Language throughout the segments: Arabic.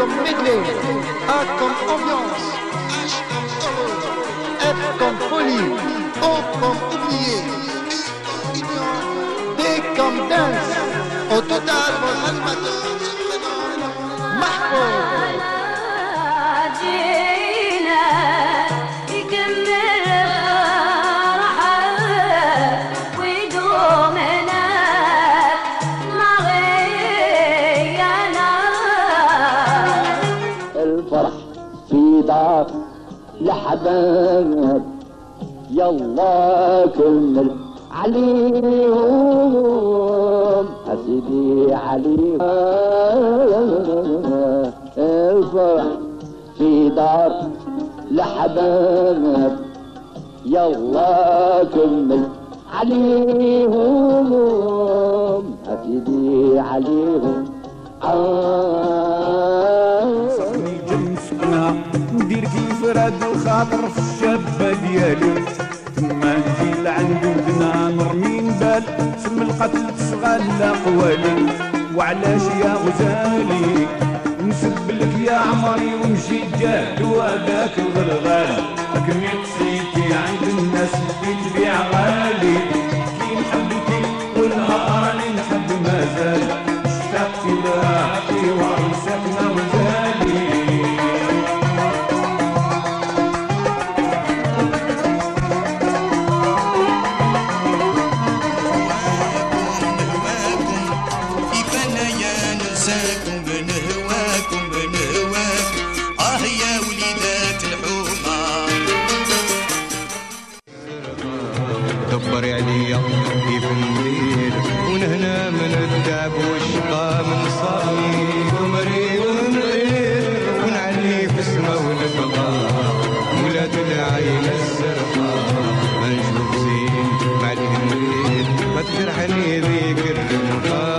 medley, A comme ambiance, H comme heureux, F comme folie, O comme oublié, U comme union, D comme dance. Au total, votre animateur se prénomme Mahfouz. الفرح في دار لحباب يلا كمل عليهم أسيدي عليهم الفرح في دار لحباب يلا كمل عليهم أسيدي عليهم صحني جنسنا ندير كيف راد الخاطر في الشابة ديالي تما نجي لعند ودنا نرمي نبال سم القتل تشغل قوالي وعلاش يا غزالي نسب لك يا عمري ونجي جاد وهذاك الغلغال لكن قصيتي عند الناس اللي تبيع غالي كي نحبك والنهار اللي نحب مازال اشتقت لها وعيساكنا وزالي دبر عليا كيف ندير ونهنا من التعب والشقا من صابني عمري ونغير ونعلي في السما ونبقى ولاد العين الزرقاء ما نشوف زين مع الهمير ما تجرحني ذيك الرمقا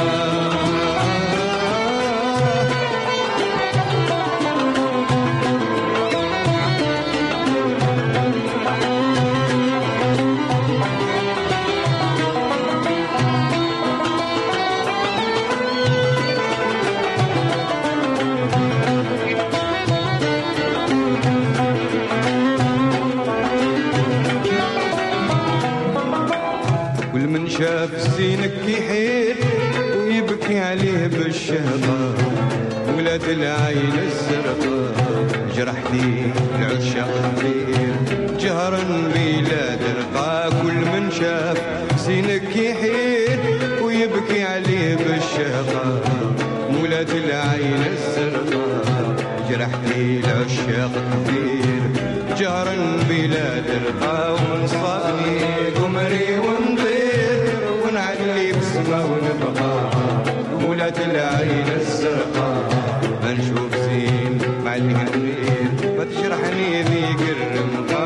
والمن شاف زينك يحير ويبكي عليه بالشهقة ولاد العين الزرقاء جرحتي العشاق كثير جهرا بلاد رقا كل من شاف زينك يحير ويبكي عليه بالشهقة ولاد العين الزرقاء جرحتي العشاق كثير جهرا بلاد رقا ومن صابني قمري ونطير ونعلي بسما ونبقى ولاد العين الزرقاء ما نشوف زين مع الهمير ما تجرحني ذيك الرمقا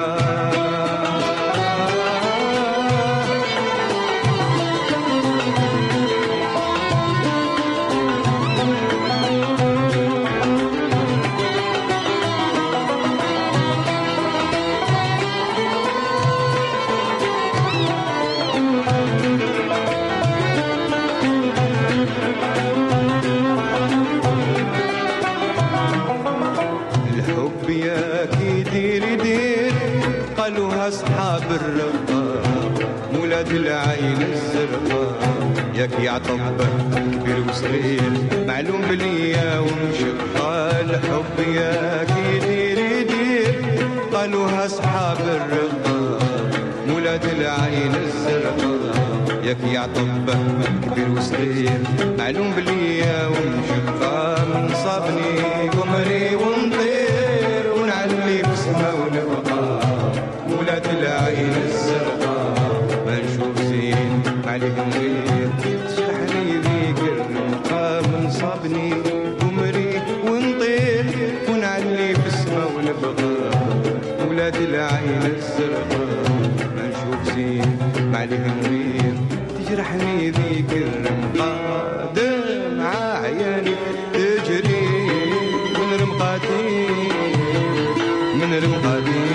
الحب يا كي دير دير قالوها اصحاب الرقاء ولاد العين الزرقاء ياك يعطب كبير وصغير معلوم بليا ومشقا الحب يا كي دير دير قالوها اصحاب الرقاء ولاد العين الزرقاء ياك يعطب كبير وصغير معلوم بليا ومشقا من صابني قمري ونطير ونعلي بسما ونبقى ولاد العين الزرقاء ما نشوف زين عليهم غير تجرحني ذيك الرمقا من صابني قمري ونطير ونعلي بسما ونبقى ولاد العين الزرقاء ما نشوف زين عليهم غير تجرحني ذيك الرمقا دمع عياني تجري من رمقاتي من رمقاتي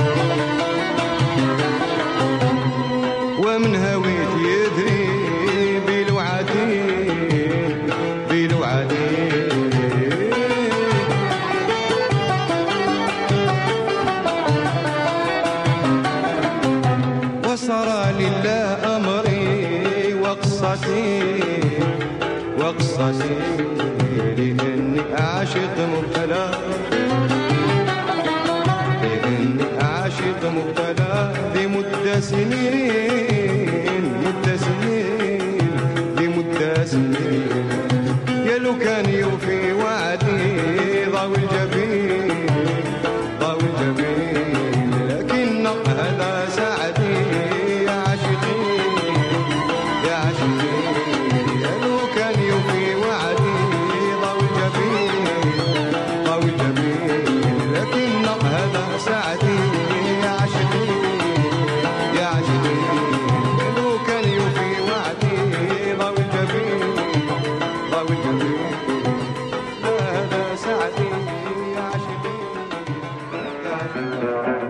ومن هويت يدري صار لله أمري وقصتي لأني عاشق مبتلى، لأني عاشق مبتلى لمدة سنين، لمدة سنين. يا لو كان يوفي وعدي ضاوي الجبين، لكن هذا سعدي يا عاشقين، يا عاشقين. يا لو كان يوفي وعدي ضاوي الجبين، لكن هذا سعدي يا عاشقين، يا عاشقين. يا لو كان يوفي وعدي ضاوي الجبين، هذا سعدي يا عاشقين، يا عاشقين.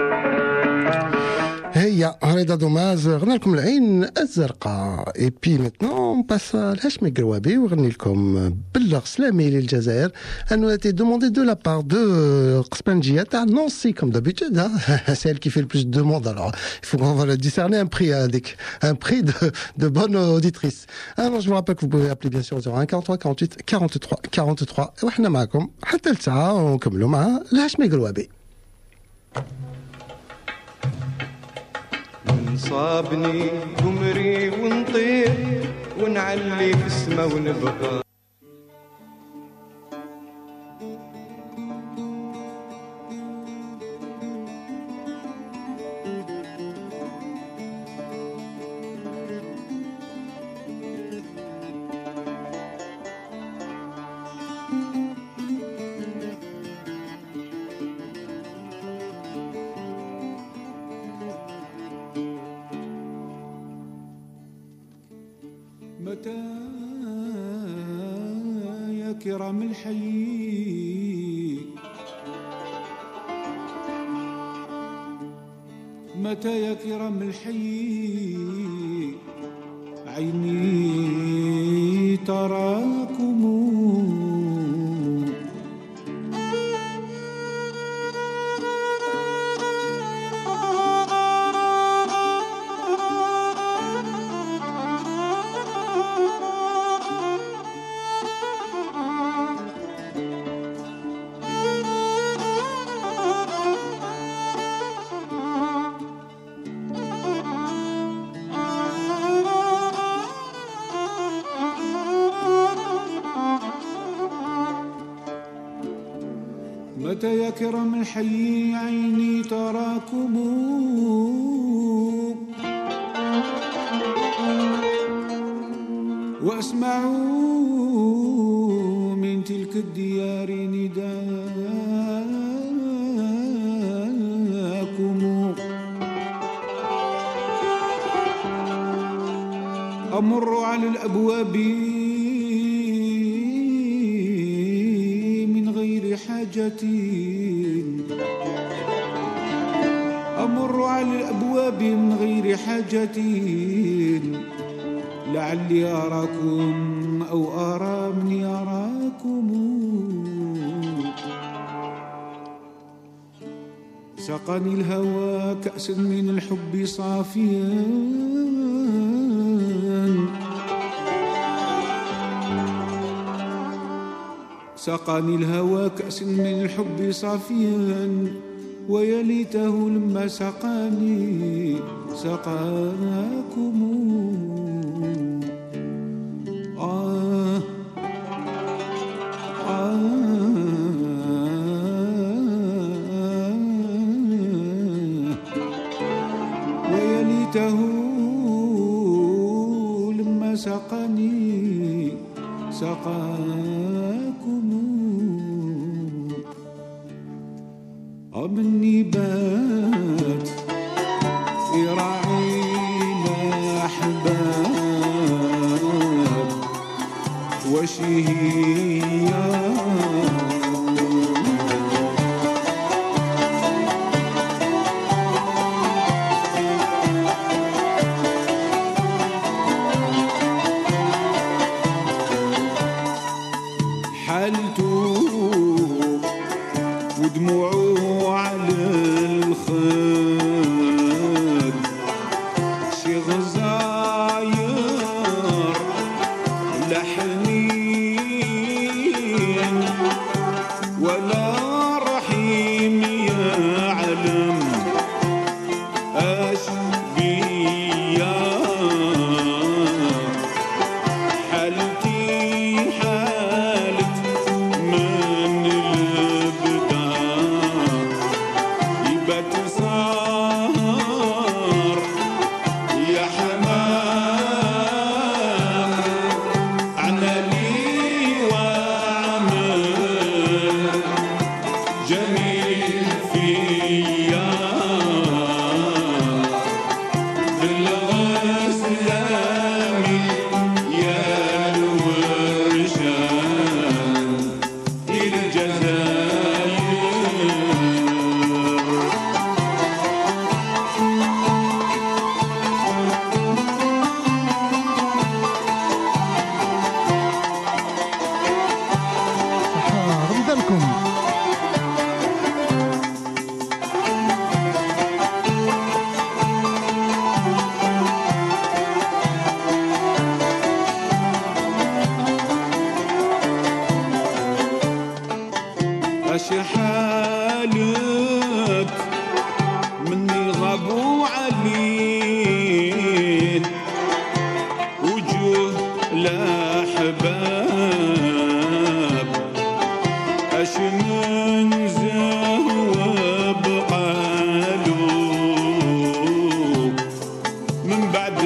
هي رضا دوماز غنى لكم العين الزرقاء. اي بي ميتنون باس الهاشمي قروابي وغني لكم بلغ سلامي للجزائر انه تي دوموندي دو لا بار دو قسبنجيه تاع نونسي كوم دابيتود. سي elle qui fait le plus de demandes, alors il faut qu'on va discerner un prix avec un prix de bonne auditrice. Alors je vous rappelle que vous pouvez appeler bien sûr 01 43 48 43 43 وحنا معكم حتى الساعه ونكملوا مع الهاشمي قروابي. صابني قمري ونطير ونعلي في السما ونبقى. متى يا كرام الحي، متى يا كرام الحي عيني تراكم. متى يا كرام الحي عيني تراكم، وأسمع من تلك الديار نداءكم. أمر على الأبواب أمر على الأبواب من غير حاجة، لعلي أراكم أو أرى من يراكم. سقني الهوى كأسا من الحب صافيا، سقاني الهوى كأس من الحب صافيا، ويا ليته لما سقاني سقاكم. ويا ليته لما سقاني سقاكم. مني بات يراعينا أحباب وشهيا، حالته ودموعه على الخد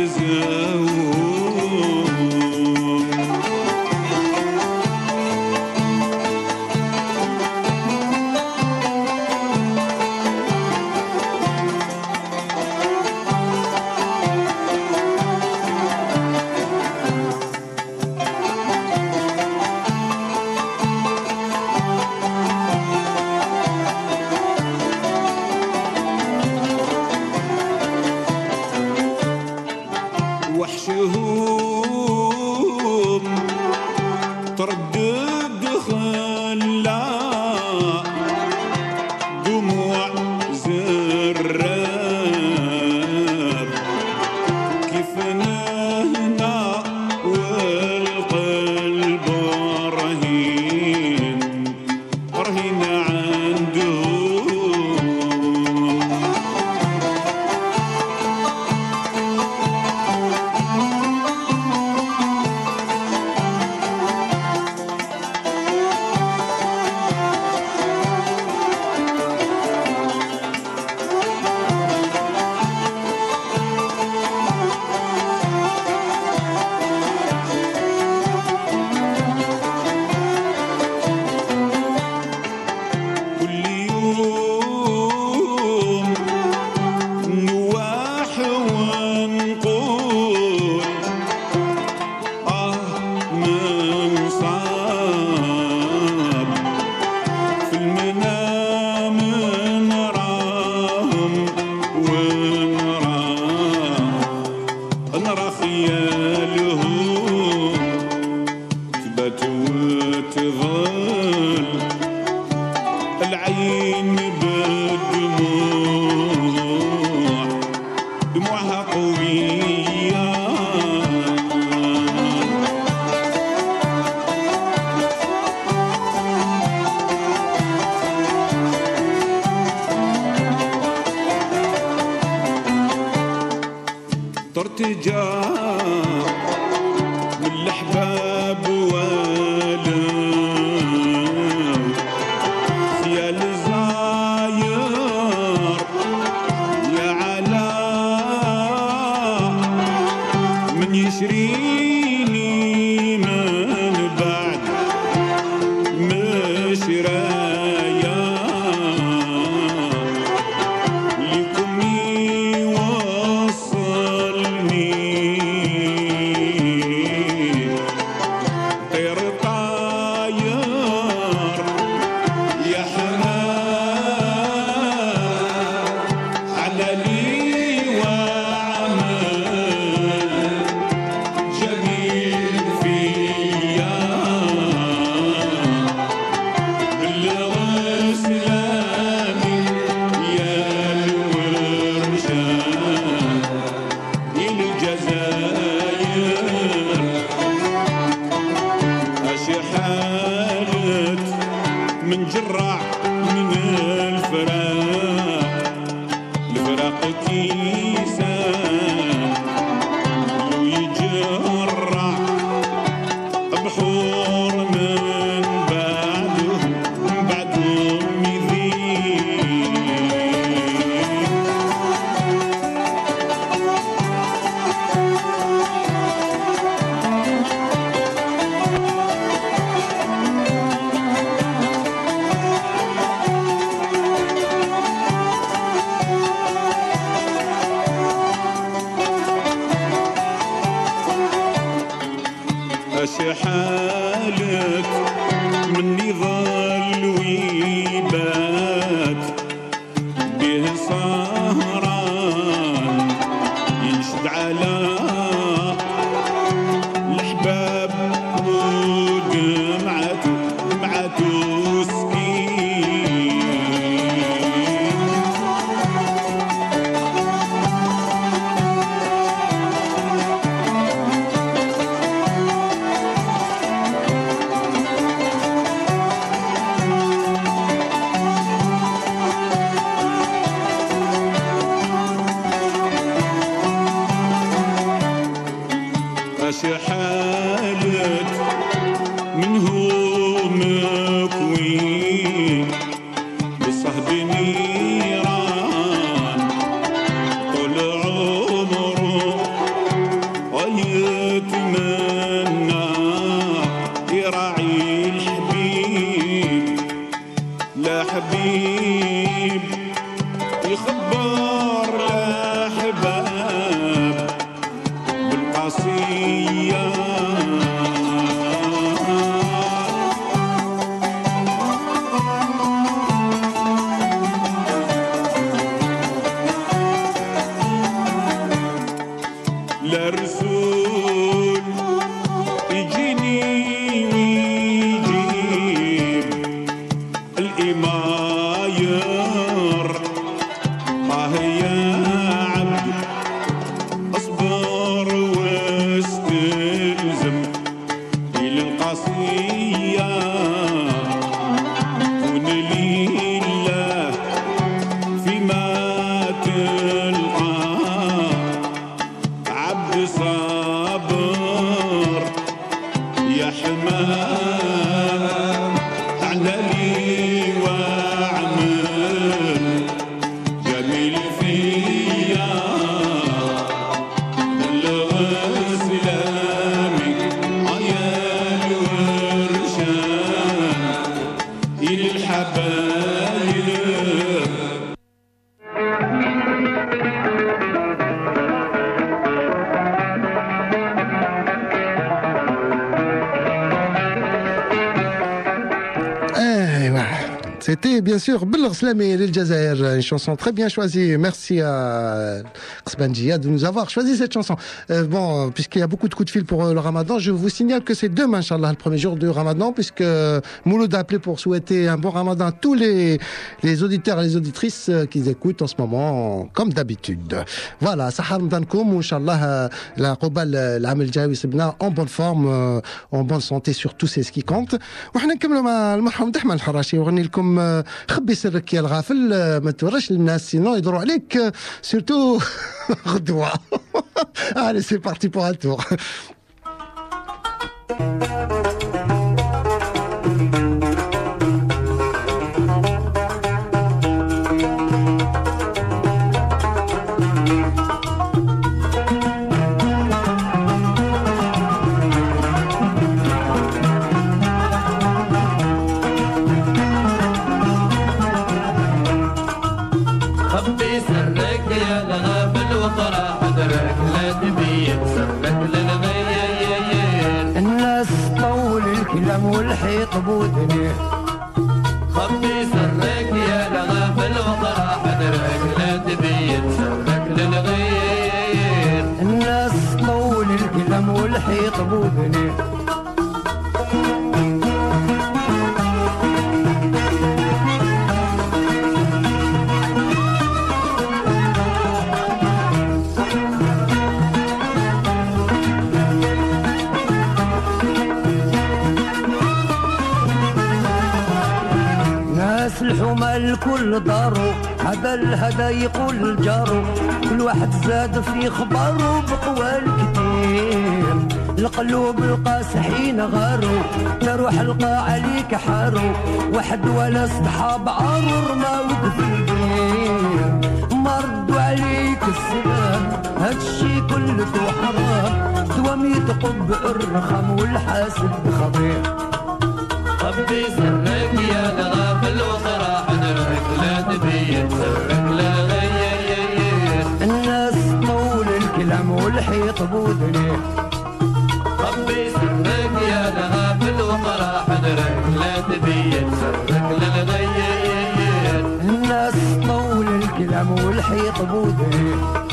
وحشهم تردد خلا دموع زرار كيف نهنا والقلب رهين رهين عندهم العين بالدموع دموعها قوية ترتجع من الأحباب يشريني من بعد مشرايا لكم يوصلني طير طاير يا حنان على لي من جراح من الفراق الفراق كيسان لو يجرح بحور من بعدهم يذيب حالك مني ظل ويبات به سهران ينشد على الأحباب ودمعته سكين حالك منه مكوين بصهد نيران طول عمره لا رسول يجيني ويجيب الإماير يا عبد اصبر واستلزم إلى القصية كن لله فيما تلقى عبد صابر يا حمام تعللي واعمل جميل فيا بلغ سلامي عيال ورشان إلى الحبايب C'était bien sûr Belgh Slami l'Aljazair, une chanson très bien choisie. Merci à Qsbanjia de nous avoir choisi cette chanson. Bon, puisqu'il y a beaucoup de coups de fil pour le Ramadan, je vous signale que c'est demain, Inch'Allah, le premier jour du Ramadan, puisque Mouloud a appelé pour souhaiter un bon Ramadan à tous les auditeurs et les auditrices qui écoutent en ce moment, comme d'habitude. Voilà, Sahar Mdankoum, Inch'Allah, la Qobal, l'Amel Jawi Sibna, en bonne forme, en bonne santé, surtout, c'est ce qui compte. وحنا نكملوا مع المرحوم دحمان الحراشي وغني لكم خبي سرك يا الغافل ما تورش للناس سينو يدوروا عليك سيرتو غدوه. Allez, c'est parti pour un tour. والحيط بودني خبي سرك يا لغافل وقرا حذرك لا تبين سرك للغير الناس طول الكلام والحيط بودني الحومة الكل دارو هذا الهدى يقول جارو كل واحد زاد في خبارو بقوال كتير القلوب القاسحين غارو تروح القى عليك حارو واحد ولا صحاب عارو ما وقف البير مردوا عليك السلام هادشي كله حرام دوام يتقب الرخام والحاسد خبير خبي سرك يا لغافل وقرا حذرك لا تبين سرك لا غير الناس طول الكلام والحيط بودني خبي سرك يا لغافل وقرا حذرك لا تبين سرك لا غير الناس طول الكلام والحيط بودني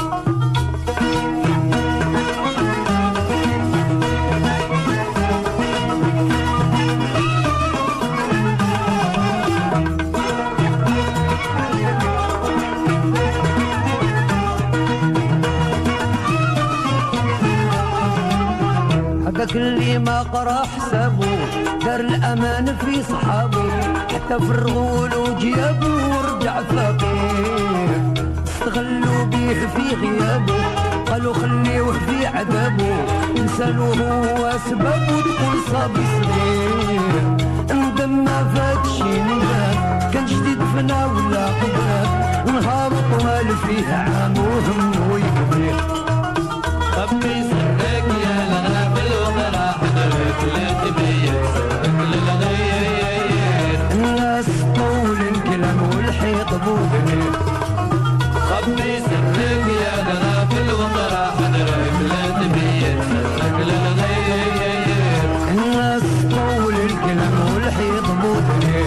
اللي ما قرا حسابه دار الامان في صحابه حتى فرغوا له جيابه ورجع فقير استغلوا بيه في غيابه قالوا خليوه في عذابه انسانه هو سببه تكون صبي صغير ندم ما فاتشي ندم كان جديد فينا ولا قدام نهار طوال فيه عام وهم ويكبر خبي سرك يا لغافل وقرا حذرك لا تبين سرك للغير الناس طول الكلام والحيط بودني خبي سرك يا لغافل وقرا حذرك لا تبين سرك للغير الناس طول الكلام والحيط بودني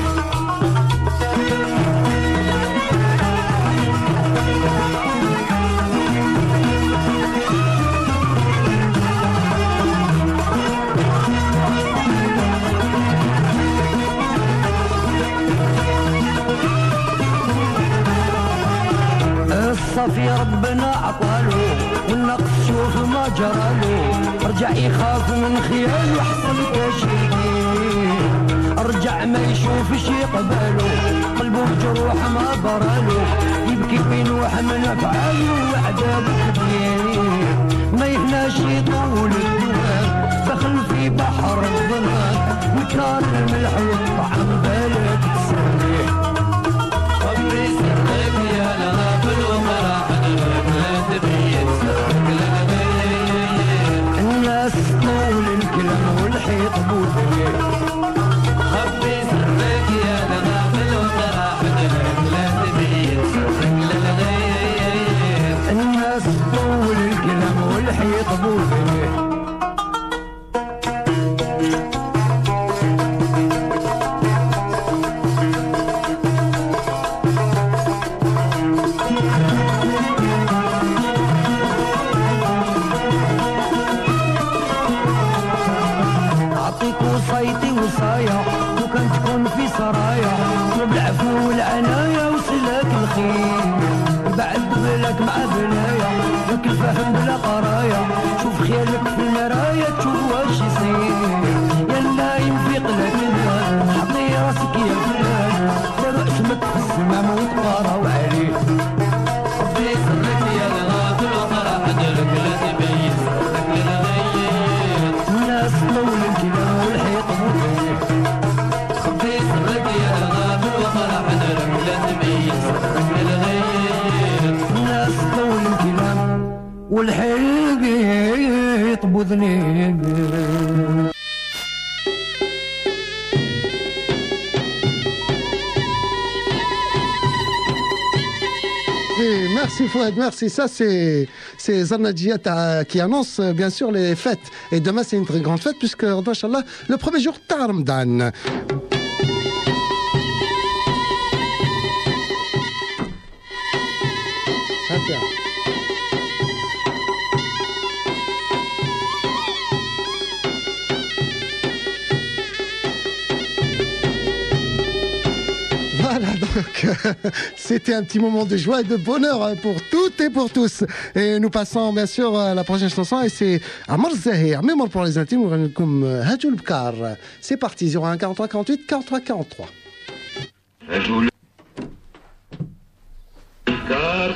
يشوف ما جرالو رجع يخاف من خيال وحصل تشريدي رجع ما يشوفش يقبلو قلبه جروح ما برالو يبكي وينوح من افعاله وعذاب كبير ما يهناش يطول الدوام دخل في بحر الظلام وكان الملح والطعم بالك تسريح ربي سرك يا الغافل وما حضرك لا تبين سرك لا الناس طول الكلام والحيط بوذيه ربي سرك يا الغافل وما حضرك لا تبين سرك لا الناس طول الكلام والحيط بوذيه وصيتي وصايا وكان تكون في سرايا بالعفو والعناية وسلاك الخير بعد بلاك مع بنايا لك الفهم بلا قرايا شوف خيالك في المرايا تشوف واش يصير يا نايم في قلبنا حطي راسك يا فلان داروا اسمك في السماء وتقراو عليه ربي سرك يا الغافل وما حضرك لا تبين سرك لا الناس طول الكلام والحيط بوذيه ربي سرك يا الغافل وما حضرك لا تبين سرك لا الناس طول الكلام والحيط بوذنيه Merci Fouad, merci. Ça, c'est Zarna Djiat qui annonce bien sûr les fêtes. Et demain, c'est une très grande fête puisque, Inch'Allah, le premier jour, Ramadan. Voilà, donc c'était un petit moment de joie et de bonheur pour toutes et pour tous. Et nous passons bien sûr à la prochaine chanson et c'est Amar Zahir, mémoire pour les intimes, comme Hajoul Bkar. C'est parti, 01 43 48 43 43. Hajoul Bkar,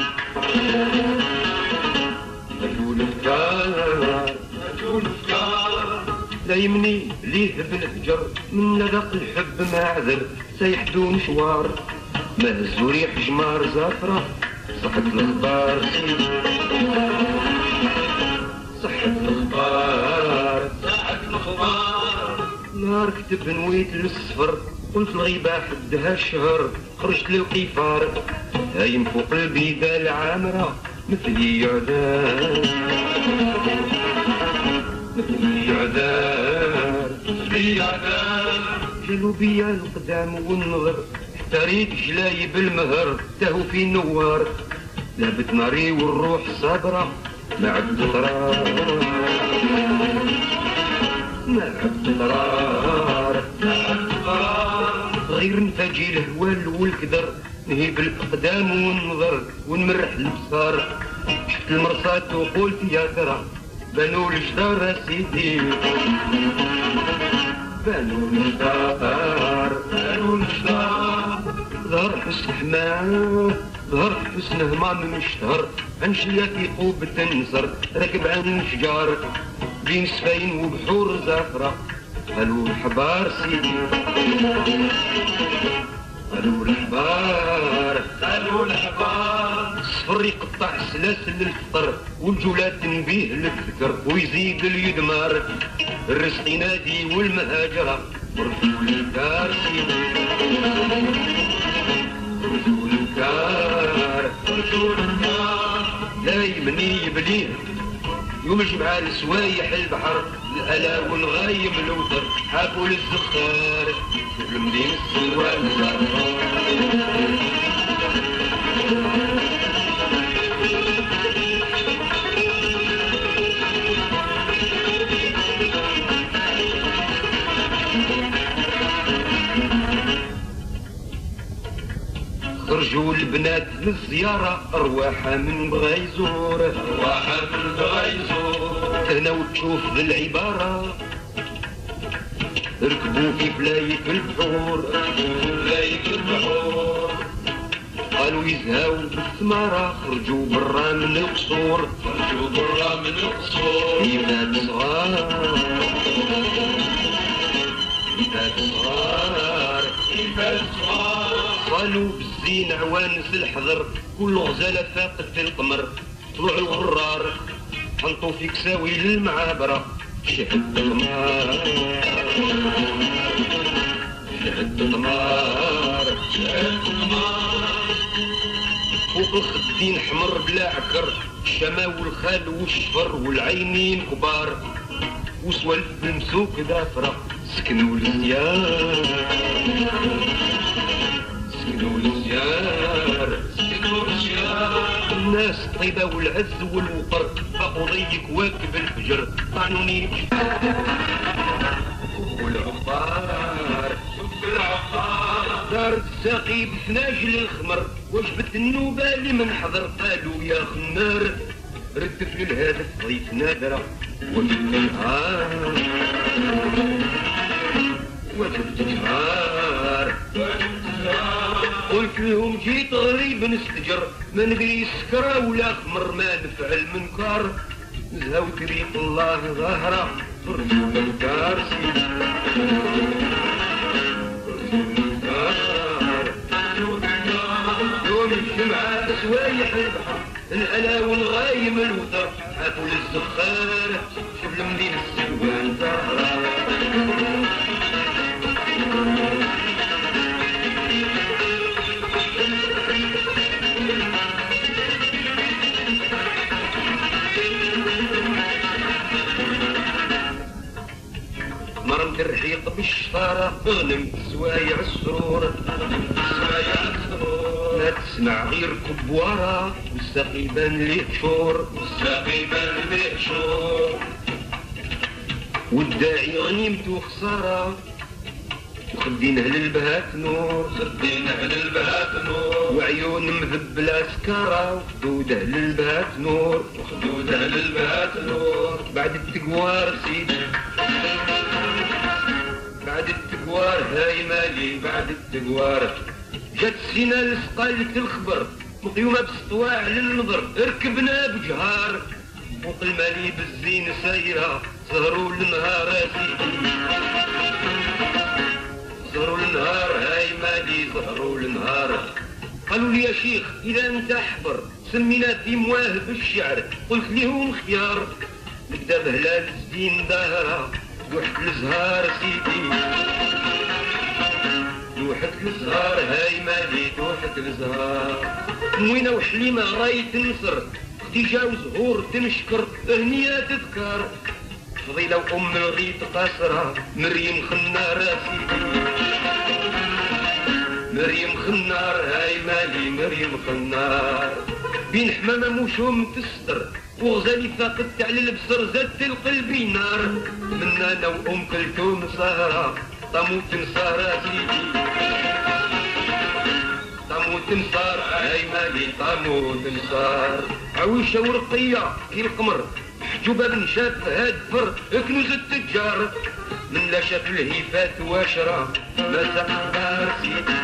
Hajoul Bkar, Hajoul Bkar. لا يمني ليه بالهجر من ذاق الحب ما عذر سيحدو مشوار ما هزو ريح جمار زافرة صحة الأخبار صحة الأخبار صحة الأخبار نهار كتب نويت للصفر قلت الغيبة حدها الشهر خرجت للقفار هايم فوق البيدة العامرة مثلي عذاب مثلي عذاب مثلي عذاب جلو بيا القدام والنظر حتى ريت جلاي بالمهر تهو في نوار لعبت ناري والروح صابرة ما عبد قرار ما عبد قرار ما عبد قرار غير نفاجي الهوال والكدر نهيب الأقدام والنظر ونمرح البصار شفت المرصاد وقلت يا ترى بنو الجدار سيدي بنو الجدار بنو الجدار ظهر حسن حماه ظهر حسن همام مشتهر عن شياكي قوب تنزر راكب عن الشجار بين سفين وبحور زافرة قالوا الحبار سيدي قالوا الحبار قالوا الحبار الصفر يقطع سلاسل الفطر والجولات تنبيه للذكر ويزيد اليدمار الرزق ينادي والمهاجرة ورجول الكار سيدي رجول الكار رجول الكار لا يمني يبليه يوم الجمعة لسوايح البحر الألا والغايم الوتر حابوا للزخار في المدينة السلوان خرجوا البنات للزيارة أرواحها من بغا يزور أرواحها من بغا هنا وتشوف بالعبارة ركبوا في بلايك البحور قالوا يزهاو بالثمارة خرجوا برا من القصور كيفات صغار قالوا بالزين عوانس الحذر كل غزالة فاقت في القمر طلعوا الغرار حنطوا في كساوي للمعابرة شهد الغمار فوق الخدين حمر بلا عكر الشما والخال والشفر والعينين كبار وسوالف المسوك دافرة سكنوا الزيار الناس الطيبة والعز والوقر بقوا ضي كواكب الفجر طعنوني والعقار دار الساقي بفناجل الخمر وجبت النوبة لمن حضر قالوا يا خنار ردت للهدف ضيف نادرة وجبت النهار قلت لهم جيت غريب نستجر ما ندري سكرة ولا خمر ما نفعل منكر زهو طريق الله ظاهرة فرجوا الكار يوم الجمعة سوايح البحر الألا والغايم الوتر عافوا للزخار شوف المدينة السلوان ظاهرة مرمت الرحيق بالشفارة اغنم سوايع السرور ما تسمع غير كبوارة والساقي بان ليه شور والداعي غنيمته خسارة وخدينه للبهات نور وعيون مذبلة سكارة وخدوده للبهات نور بعد التقوار سيدي بعد التقوار هاي مالي بعد التقوار جات سينا لسقالة الخبر مقيومة بسطواع للنظر ركبنا بجهار فوق المالي بالزين سايرة سهروا النهار سيدي سهروا النهار هاي مالي سهروا النهار قالوا لي يا شيخ إذا أنت حبر سمينا في مواهب الشعر قلت لهم خيار نبدا بهلال الزين ظاهرة لوحة الزهار سيدي لوحة الزهار هاي مالي لوحة الزهار موينة وحليمة راية النصر اختي جاو زهور تنشكر هنية تذكار فضيلة وأم الغيط قاصرة مريم خنار سيدي مريم خنار هاي مالي مريم خنار بين حمامة موشوم تستر وغزالي فاقدت على البصر زادت القلبي نار من انا وام كلثوم سهرة طموت نصارى سيدي طموت نصار هاي مالي طموت نصار عويشة ورقية كي القمر حجوبة بن شاف هاد فر كنوز التجار من لا شاف الهيفات واشرة مساق خبار سيدي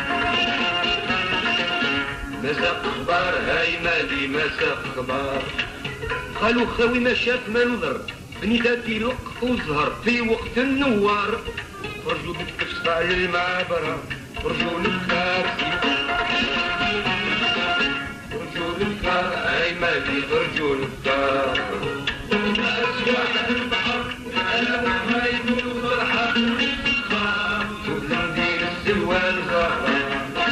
مساق خبار هاي مالي مساق خبار قالوا خاوي ما شاف ما نظر بنيتاتي لقط وزهر في وقت النوار فرجوا بالتفصع للمعبرة فرجوا للكار فرجوا للكار هاي مالي فرجوا للكار أسواح البحر أنا وحايد والفرحة شوف المدينة السلوان ظاهرة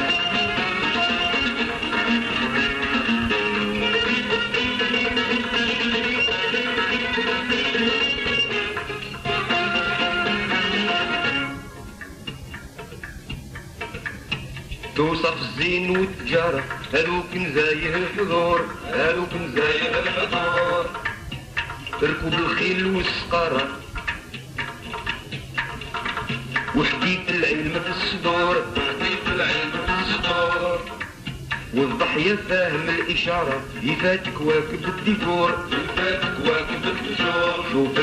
توصف الزين والتجارة هذوك نزايه الحضور هذوك نزايه الحضور تركب الخيل والسقارة وحديت العلم في الصدور والضحية فاهم الإشارة يفات كواكب الديكور شوف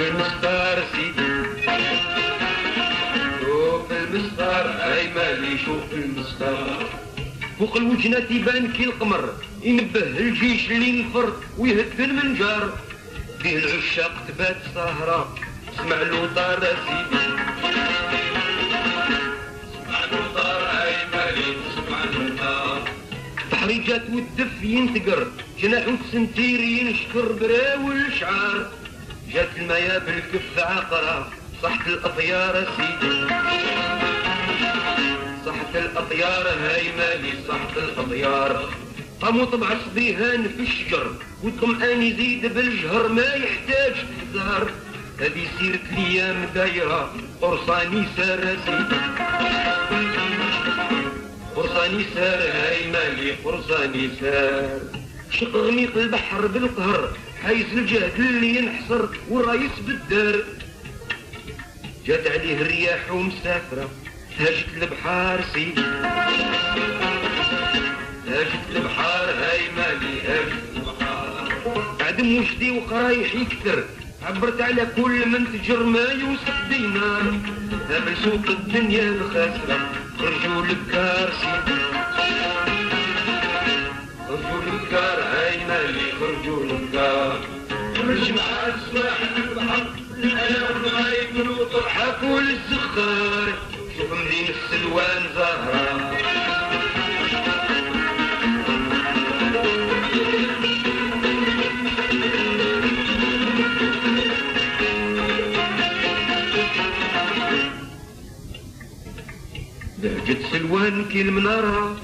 يشوف المسخر فوق الوجنة تيبان كي القمر ينبه الجيش اللي نفر ويهد المنجر فيه العشاق تبات سهرة اسمع له طار سيدي اسمع له طار اي مالي اسمع له طار تحريجات والدف ينتقر جناح وتسنتير ينشكر براوي الشعار جات المياه بالكف عقرة صحت الأطيار سيدي صحت الأطيار هاي مالي صحت الأطيار قاموا طبع صبيهان في الشجر والطمأن يزيد بالجهر ما يحتاج تزهر هذه سيرة الأيام دايرة قرصاني سار سيدي قرصاني سار هاي مالي قرصاني سار شق غميق البحر بالقهر حيز الجهد اللي ينحصر والرايس بالدار جات عليه الرياح ومسافرة هاجت البحار سيدي هاجت البحار هاي مالي هاجت البحار عدم وجدي وقرايح يكثر عبرت على كل من تجر ما يوسف دينار من سوق الدنيا الخاسرة خرجوا للكار سيدي خرجوا للكار هاي مالي خرجوا للكار خرج مع السواحل البحر انا والغايب وطرحك والزخار شوف مدينة السلوان زهرة بهجة سلوان كي المنارة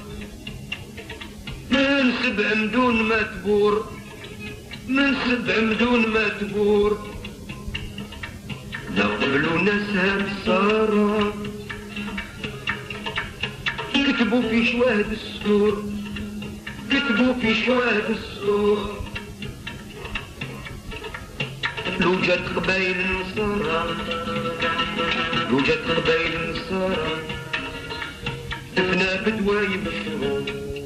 من سبع مدون ما تبور من سبع مدون ما تبور لا قبلوا ناسها بصارة كتبوا في شواهد السطور كتبوا في شواهد السطور لو جات قبايل النصارى لو جات قبايل النصارى دفنا بدوايب الشهور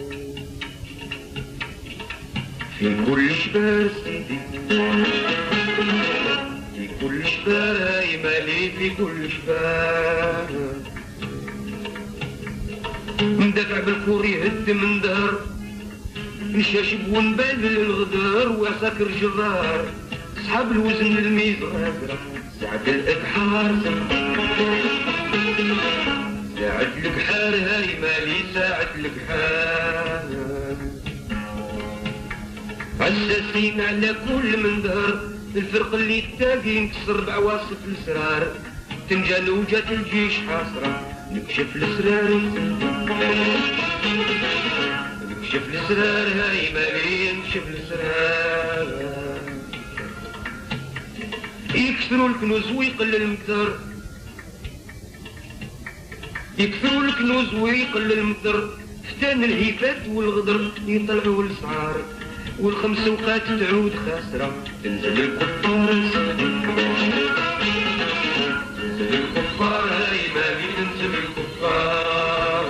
في كل شبار سيدي في كل شبار هاي مالي في كل شبار مدافع بالكور يهد من دار نشاشب ونبادل الغدار وعساكر جرار صحاب الوزن الميزرار ساعة الابحار ساعة البحار هاي مالي ساعة البحار عساسين على كل من ظهر الفرق اللي تاقي نكسر بعواصف الاسرار تنجان وجات الجيش حاصرة نكشف الاسرار نكشف الاسرار هاي مالي نكشف الاسرار يكسروا الكنوز ويقل المقدار يكثروا الكنوز ويقل المقدر فتان الهيفات والغدر يطلعوا الاسعار والخمس اوقات تعود خاسرة تنزل الكفار تنزل الكفار هاي مالي تنزل الكفار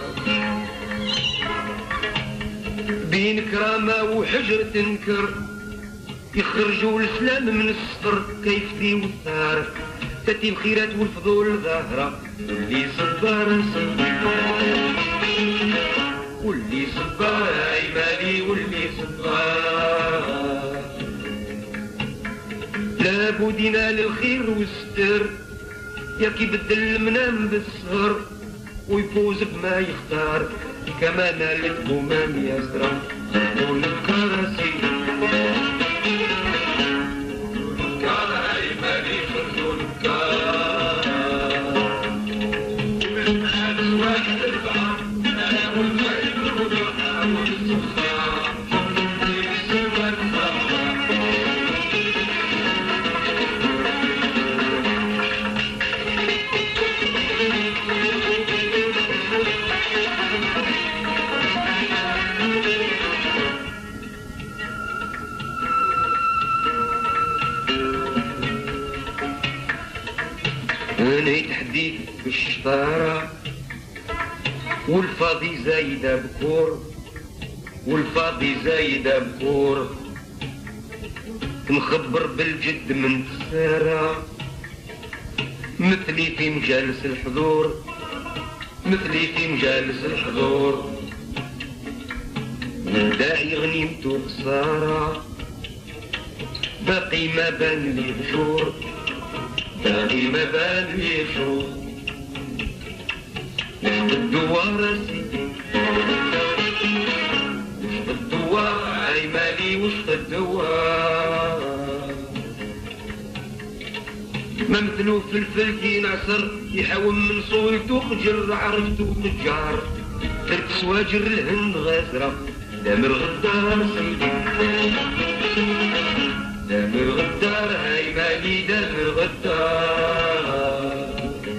بين كرامة وحجر تنكر يخرجوا الاسلام من السطر كيف ذي والثار تأتي الخيرات والفضول ظاهرة واللي صبار واللي صبار هاي مالي واللي صبار لابد ينال الخير والستر يا كي بدل المنام بالسهر ويفوز بما يختار كما نالت همام يسرى والكراسي أنا تحديث بالشطارة والفاضي زايدة بكور والفاضي زايدة بكور مخبر بالجد من تسارة مثلي في مجالس الحضور مثلي في مجالس الحضور من داعي غنيمته خسارة باقي ما بان لي بشور باقي ما بان لي بشور نشد الدوار سيدي نشد الدوار هاي مالي وشد الدوار ما مثلو فلفل كي نعصر يحوم من صولته خجر عرفتو تجار درت سواجر الهند غازرة دامر غدار سيدي دامر غدار هاي مالي دامر غدار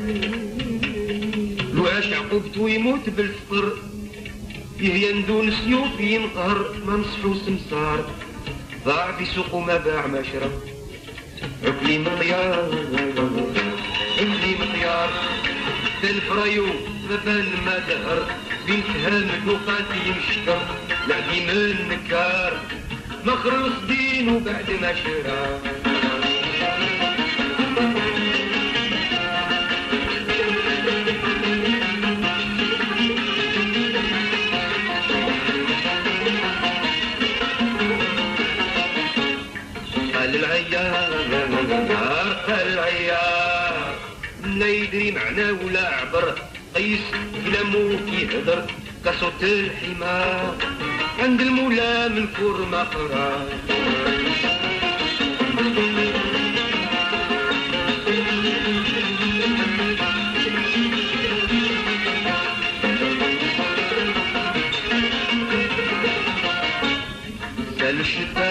لو عاش عقوبتو يموت بالفقر يهين دون سيوف ينقهر ما نصفو سمسار ضاع في سوق وما باع ما شرب عقلي مطيار عقلي مطيار تنفريو مبان ما دهر بنت هامك وقاتي مشكر لعبي من نكار مخلص دينه بعد ما شرى قال العيار قال العيار لا يدري معناه ولا عبر قيس كلامو كيهدر كصوت الحمار عند المولى من فور مقرا سال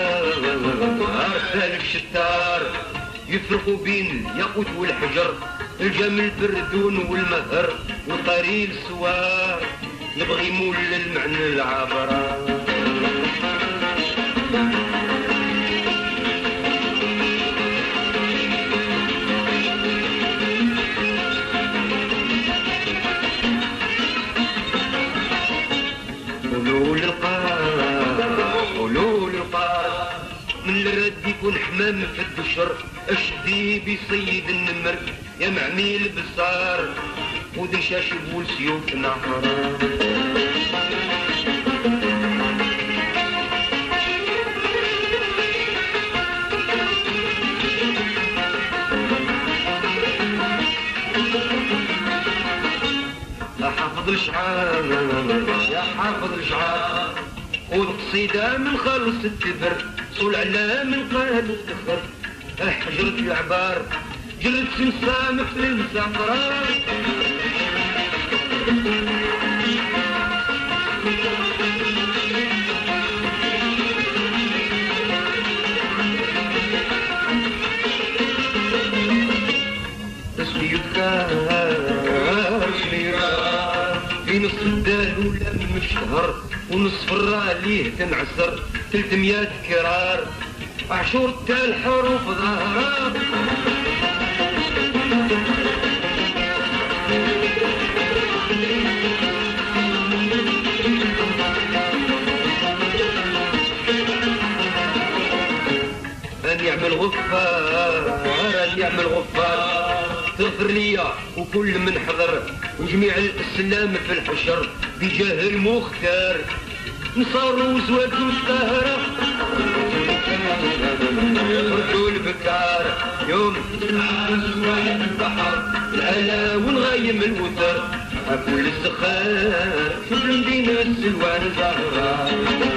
الشتار يفرقوا بين الياقوت والحجر الجمل بالردون والمهر وطريل سوار يبغي يمول المعنى العبرة قولوا للقار من الرد يكون حمام في الدشر اشدي بيصيد النمر يا معميل البصار ودي شاشب والسيوف نهر يا حافظ الشعار يا حافظ الشعار خذ قصيدة من خلص التبر صول على من قال التخر حجرة العبار جلد سمسام في المسافرات اسمي يذكر في نص الدال ولا من الشهر ونصف الراليه تنعسر 300 كرار عشور تال حروف ظهرات أن يعمل غفار أن يعمل غفار تغفر ليا وكل من حضر وجميع الإسلام في الحشر بجاه المختار نصار وزوات مستهرة يخرجوا البكار يوم نسوان البحر العلا ونغيم الوتر أكل السخار شوف المدينة السلوان زهرة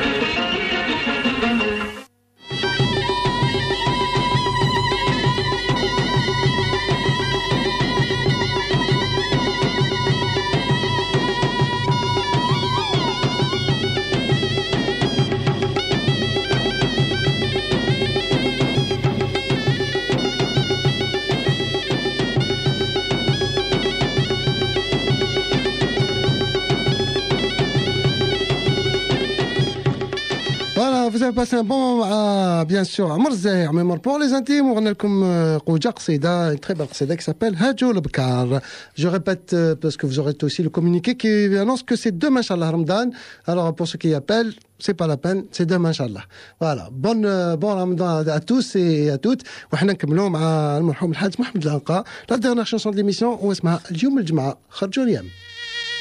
Vous avez passé un bon moment, bien sûr, à Marseille, en mémoire pour les intimes. On a comme Kouja Qsida, une très belle Qsida qui s'appelle Hajoul Bkar. Je répète, parce que vous aurez aussi le communiqué qui annonce que c'est demain, Inch'Allah, Ramadan. Alors, pour ceux qui appellent, c'est pas la peine, c'est demain, Inch'Allah. Voilà. Bon Ramadan à tous et à toutes. وحنا نكملوا مع المرحوم الحاج محمد العنقا. La dernière chanson de l'émission, où اسمها اليوم الجمعة خرجوا اليوم.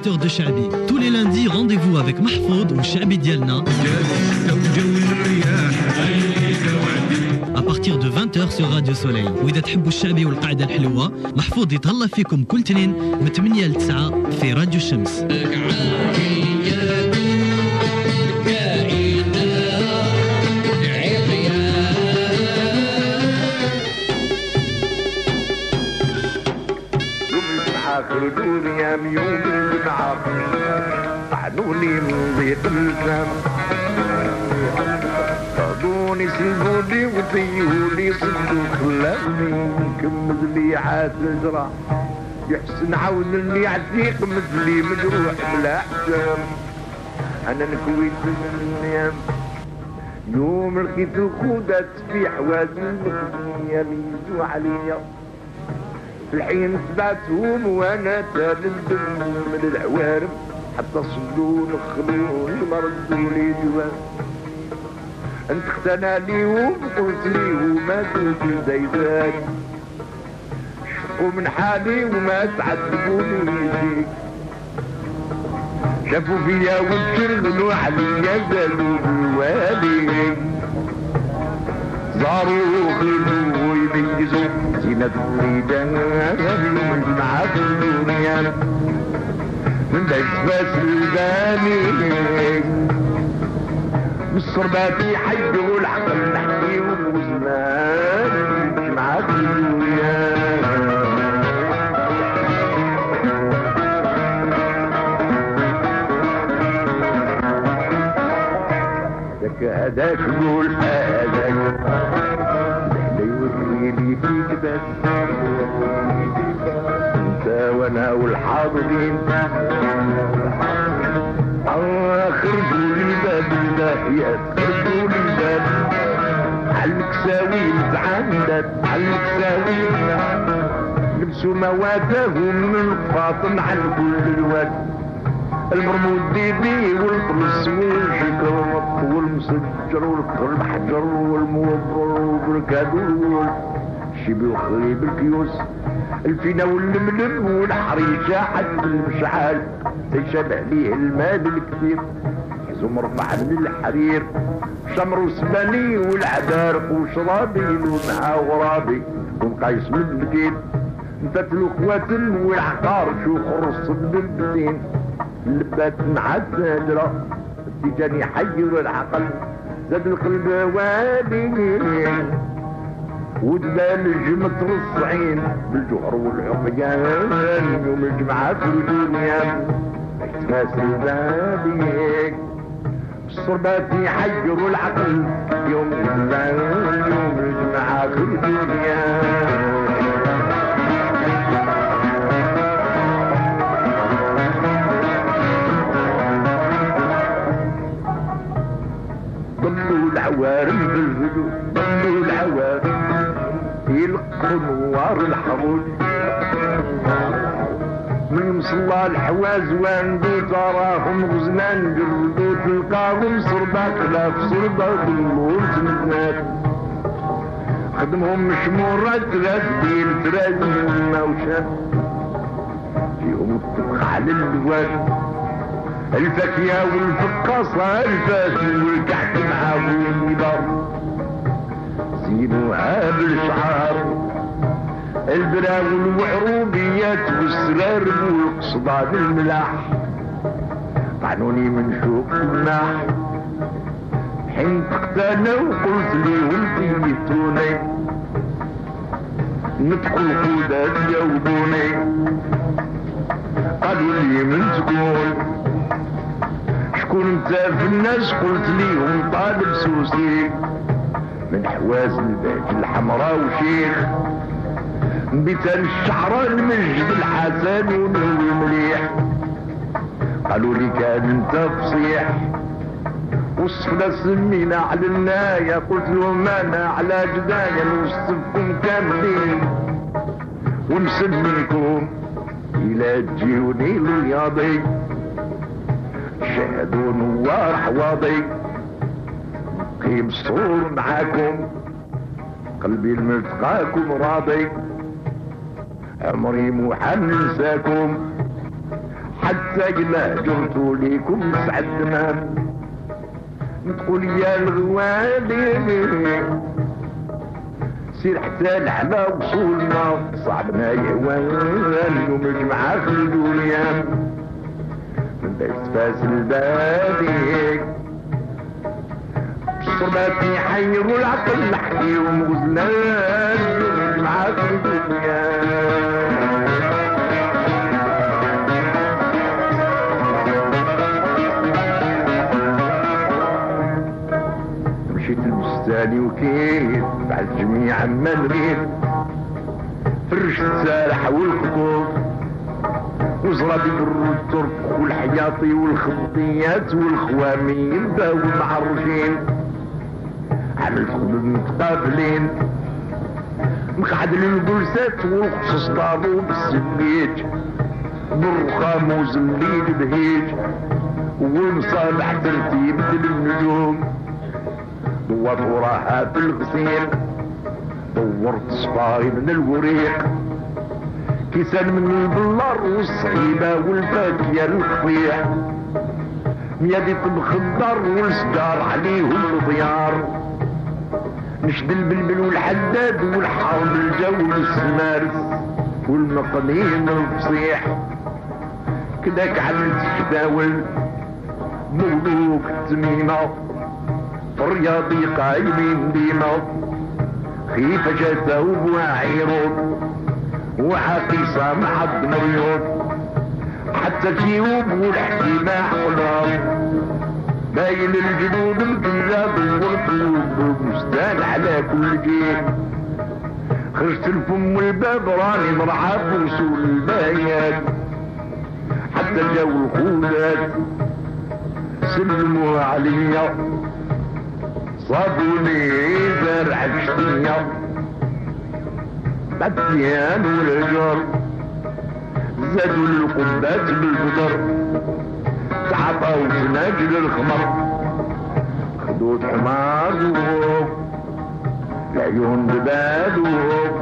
l'animateur de Chabi. Tous les lundis, rendez-vous avec Mahfoud ou Chabi Dialna. À partir de 20h sur Radio Soleil. وإذا تحبوا الشعبي والقعدة الحلوة محفوظ يتهلا فيكم كل تنين من 8 ل 9 في راديو الشمس. خرجوني يا ميوم المعاقل طعنوني من ضيق اللسان صادوني سلبوني وطيولي صدوا خلاني كمز لي عاد الجراح يحسن عون اللي عتيق مثلي مجروح بلا حسام انا نكويت من النيام يوم لقيت الخودة في حوازن يا ميزو عليا في الحين تبعتهم وانا تالدم من العوارم حتى صدون خلون ما ردوا لي جواب انت اقتنع ليهم قلت ليهم ما تنسي زيدان شفوا من حالي وما تعذبوني فيك شافوا فيا وتشغلوا عليا زادوا بالوالي زاروا خلوا يميزوا زينة الميدان من معاك الدنيا من بسباس الباني بالصرباتي حيوا العقل نحكيهم وزمان معاك الدنيا هذاك قول هذاك لا يوريني فيك بس انت وانا والحاضرين خرجوا لي الباب الباهيات خرجوا لي الباب عالمكساوي متعندت عالمكساوي لبسوا مواتهم من الفاطن على كل الواد المرمود ديدي والقرص والشكر والمسجر والقلب حجر والموبر والبركادور الشبي وخليب الكيوس الفينا واللملم والحريشة حتى المشعال تشبه ليه المال الكثير حزو مرفع من الحرير شمر وسباني والعبارق وشرابي ومعا غرابي ونقايس من البدين نفتلو الاخوات والعقار شو خرص من البدين اللبات مع الزهرة التجاني حير العقل زاد القلب والي ودبال الجمة الصعين بالجوهر والعقيان يوم الجمعة في الدنيا يتماس البابي الصربات يحيروا العقل يوم الجمعة في الدنيا ضلوا العوارم بالهدوء ضلوا العوارم يلقوا نوار الحمود من مصلى الحواز واندو تراهم غزلان جردو تلقاهم صربات خلاف صربة ضلوا الزنات خدمهم مشمورات تغذي الفراز من موشات فيهم الطبخ على الواد الفاكهة والفقاصة الفاس والكحك معاهم النبار زينوها بالشعار البرا والوعروبيات والسرار والقصبان الملاح طعنوني من شوق الماح حين تقتانا وقلت ليهم تيتوني نطق الخودات جاوبوني قالوا لي من تكون شكون انت في الناس قلت ليهم طالب سوسي من حواز البيت الحمراء وشيخ بيتان الشحرة المجد الحسن ونوي مليح قالوا لي كان انت فصيح وصفنا سمينا على الناية قلت لهم انا على جدايا نوصفكم كاملين ونسميكم الى تجيوني الرياضي شاهدوا نوار حواضي قيم الصور معاكم قلبي الملتقاكم راضي عمري مو حننساكم حتى ما جرتوا ليكم سعد ما تقول يا الغوالي سير حتى على وصولنا صعبنا يوان ومجمعة في الدنيا من بيت فاس البادي الصربات يحيروا العقل نحكيهم وزنان ومجمعة في الدنيا مشيت المستالي وكيف بعد جميع ما نريد فرشت السارح والخطوط وزرادي الطرق والحياطي والخطيات والخوامي يبداو المعرجين عملت خدود متقابلين مقعد للجلسات والقصص طابو بالسبيج بالرخام وزمليل بهيج والمصابح ترتيب النجوم دورت وراها في الغسيل دورت صفاري من الوريق كيسان من البلار والصعيبة والفاكية الخفيح ميادي الخضر والسجار عليهم الضيار نشد البلبل والحداد والحار بالجو والسمارس والمقنين الفصيح كداك عملت الجداول مولوك التميمة الرياضي قايمين ديما خيفة جاته وعيرود وحقيصة مع الدمريود حتى الجيوب والحكيمة حقلام باين الجنود الكذاب والقلوب مستان على كل جيل خرجت الفم والباب راني مرحب وصول البايات حتى الجو الخولات سلموا عليا صابوني زرع الشطية بالديان والهجر زادوا القبات بالفطر تعطوا سناجل الخمر خدود حمار وهوب العيون بباد وهوب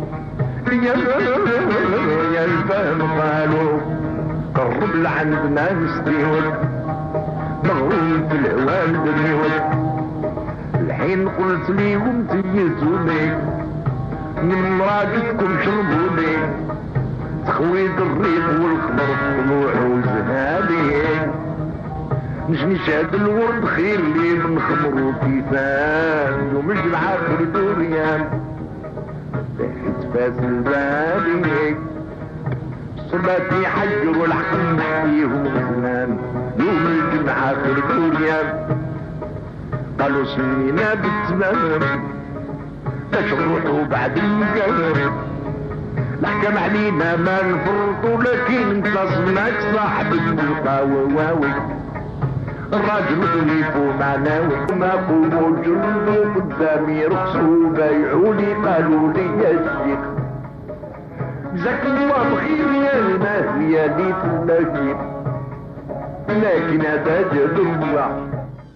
يا الفهم قالوا قرب لعندنا نستيود مغروم في العوام دريود الحين قلت ليهم تيتوني من راجتكم شربوني تخويد الريق والخمر طلوع وزهادي مش هاد الورد خير لي من خمر وكيفان ومش معاك دوريان تحت فاس البادي صلاتي يحجروا الحكم نحكيهم زمان يوم الجمعة في دوريان قالوا سمينا بالتمام باش نروحوا بعد المقام الحكم علينا ما نفرطوا لكن انتصمناك صاحب القاوي الراجل خليفو معناوي ما قوموا جنبوا قدامي رقصوا بايعوا لي قالوا لي يا شيخ جزاك الله بخير يا الماهية لي في المسجد لكن هذا جدوة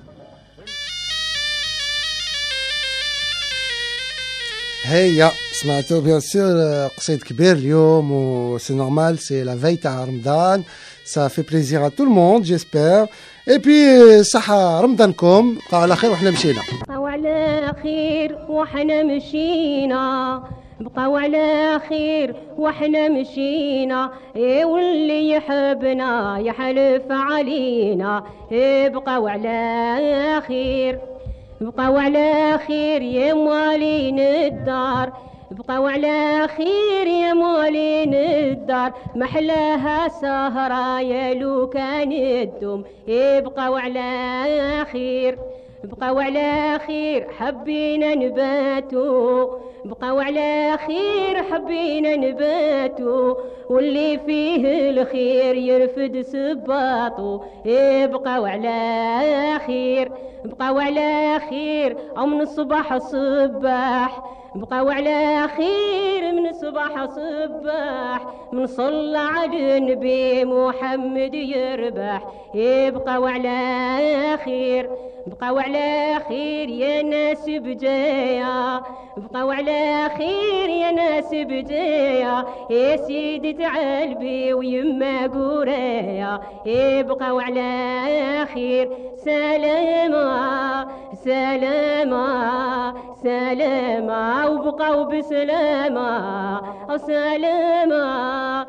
هيا سمعتوا بيان سور قصيد كبير اليوم و سي نورمال سي لا في تاع رمضان ça fait plaisir à tout le monde j'espère et puis صحة رمضانكم بقاو على خير وحنا مشينا بقاو على خير وحنا مشينا بقاو على خير وحنا مشينا واللي يحبنا يحلف علينا بقاو على خير بقاو على خير يا موالين الدار بقاو على خير يا موالين الدار محلاها سهرة يا لو كان الدم بقاو على خير بقاو على خير حبينا نباتو بقاو على خير حبينا نباتو واللي فيه الخير يرفد سباطو بقاو على خير بقاو على خير او من الصباح صباح بقاو على خير من الصباح صباح من صلى على النبي محمد يربح بقاو على خير بقاو على خير يا ناس بجايا بقاو على خير يا ناس بجايا يا سيدي تعالبي ويما قوريا بقاو على خير سلامة سلامة سلامة وبقاو بسلامة سلامة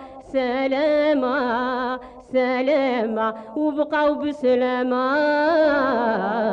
سلامة سلامة وبقاو بسلامة